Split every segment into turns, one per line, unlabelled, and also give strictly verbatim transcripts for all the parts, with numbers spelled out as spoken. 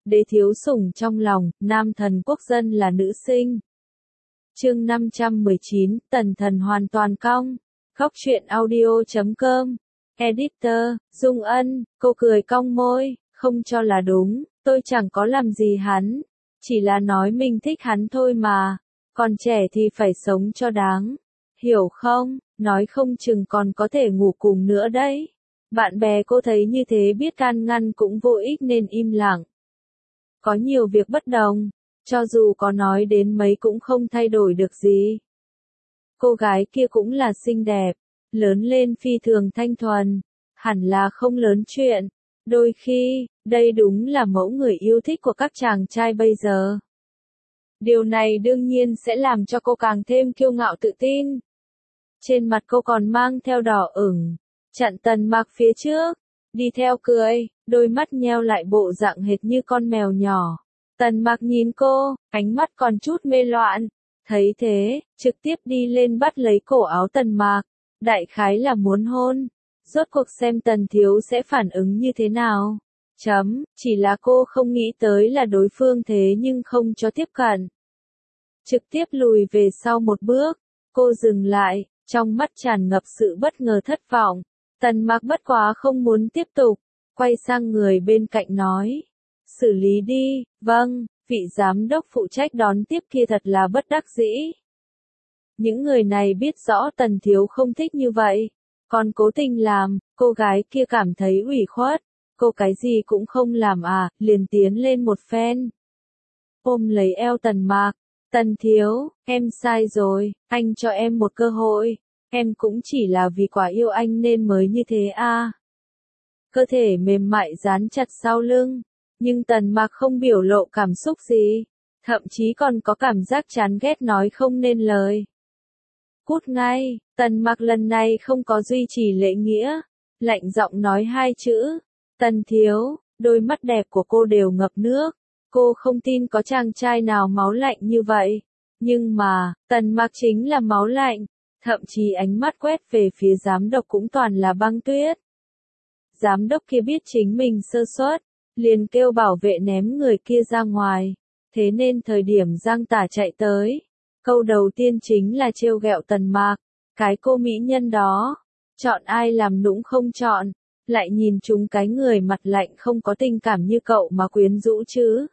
đế thiếu sủng trong lòng, nam thần quốc dân là nữ sinh. Chương năm trăm mười chín, tần thần hoàn toàn cong. Khóc chuyện audio chấm com. Editor, Dung Ân, cô cười cong môi, không cho là đúng, tôi chẳng có làm gì hắn. Chỉ là nói mình thích hắn thôi mà. Còn trẻ thì phải sống cho đáng. Hiểu không, nói không chừng còn có thể ngủ cùng nữa đấy. Bạn bè cô thấy như thế biết can ngăn cũng vô ích nên im lặng. Có nhiều việc bất đồng, cho dù có nói đến mấy cũng không thay đổi được gì. Cô gái kia cũng là xinh đẹp, lớn lên phi thường thanh thuần, hẳn là không lớn chuyện. Đôi khi, đây đúng là mẫu người yêu thích của các chàng trai bây giờ. Điều này đương nhiên sẽ làm cho cô càng thêm kiêu ngạo tự tin. Trên mặt cô còn mang theo đỏ ửng, chặn Tần Mạc phía trước, đi theo cười, đôi mắt nheo lại bộ dạng hệt như con mèo nhỏ. Tần Mạc nhìn cô, ánh mắt còn chút mê loạn, thấy thế, trực tiếp đi lên bắt lấy cổ áo Tần Mạc, đại khái là muốn hôn. Rốt cuộc xem Tần Thiếu sẽ phản ứng như thế nào. Chấm, chỉ là cô không nghĩ tới là đối phương thế nhưng không cho tiếp cận. Trực tiếp lùi về sau một bước, cô dừng lại, trong mắt tràn ngập sự bất ngờ thất vọng. Tần Mạc bất quá không muốn tiếp tục, quay sang người bên cạnh nói. Xử lý đi, vâng, vị giám đốc phụ trách đón tiếp kia thật là bất đắc dĩ. Những người này biết rõ Tần Thiếu không thích như vậy, còn cố tình làm, cô gái kia cảm thấy ủy khuất. Cô cái gì cũng không làm à, liền tiến lên một phen. Ôm lấy eo Tần Mạc. Tần Thiếu, em sai rồi, anh cho em một cơ hội. Em cũng chỉ là vì quá yêu anh nên mới như thế à. Cơ thể mềm mại dán chặt sau lưng. Nhưng Tần Mạc không biểu lộ cảm xúc gì. Thậm chí còn có cảm giác chán ghét nói không nên lời. Cút ngay, Tần Mạc lần này không có duy trì lễ nghĩa. Lạnh giọng nói hai chữ. Tần Thiếu, đôi mắt đẹp của cô đều ngập nước. Cô không tin có chàng trai nào máu lạnh như vậy. Nhưng mà, Tần Mạc chính là máu lạnh. Thậm chí ánh mắt quét về phía giám đốc cũng toàn là băng tuyết. Giám đốc kia biết chính mình sơ suất, liền kêu bảo vệ ném người kia ra ngoài. Thế nên thời điểm Giang Tả chạy tới, câu đầu tiên chính là trêu ghẹo Tần Mạc. Cái cô mỹ nhân đó, chọn ai làm nũng không chọn, lại nhìn chúng cái người mặt lạnh không có tình cảm như cậu mà quyến rũ chứ.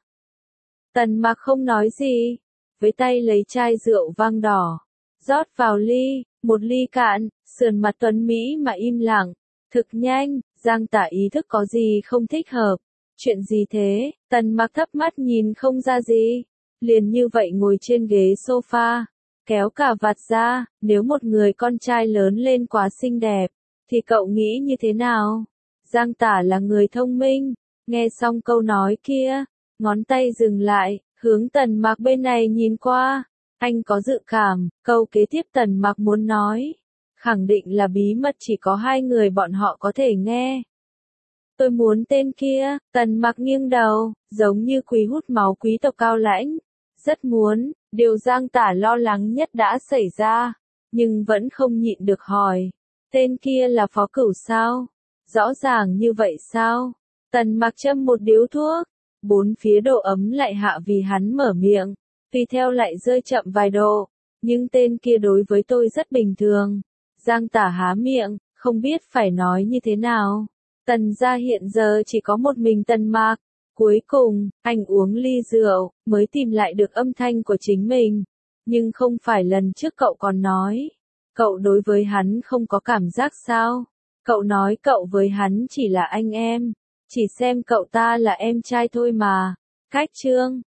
Tần Mạc không nói gì, với tay lấy chai rượu vang đỏ, rót vào ly, một ly cạn, sườn mặt tuấn Mỹ mà im lặng. Thực nhanh, Giang Tả ý thức có gì không thích hợp. Chuyện gì thế? Tần Mạc thấp mắt nhìn không ra gì. Liền như vậy ngồi trên ghế sofa, kéo cà vạt ra. Nếu một người con trai lớn lên quá xinh đẹp, thì cậu nghĩ như thế nào? Giang Tả là người thông minh. Nghe xong câu nói kia, ngón tay dừng lại, hướng Tần Mạc bên này nhìn qua. Anh có dự cảm, câu kế tiếp Tần Mạc muốn nói, khẳng định là bí mật chỉ có hai người bọn họ có thể nghe. Tôi muốn tên kia. Tần Mạc nghiêng đầu, giống như quý hút máu quý tộc cao lãnh. Rất muốn, điều Giang Tả lo lắng nhất đã xảy ra, nhưng vẫn không nhịn được hỏi. Tên kia là Phó Cửu sao? Rõ ràng như vậy sao? Tần Mạc châm một điếu thuốc, bốn phía độ ấm lại hạ vì hắn mở miệng, tùy theo lại rơi chậm vài độ. Nhưng tên kia đối với tôi rất bình thường. Giang Tả há miệng, không biết phải nói như thế nào. Tần gia hiện giờ chỉ có một mình Tần Mạc. Cuối cùng, anh uống ly rượu, mới tìm lại được âm thanh của chính mình. Nhưng không phải lần trước cậu còn nói. Cậu đối với hắn không có cảm giác sao? Cậu nói cậu với hắn chỉ là anh em. Chỉ xem cậu ta là em trai thôi mà. Cách chương.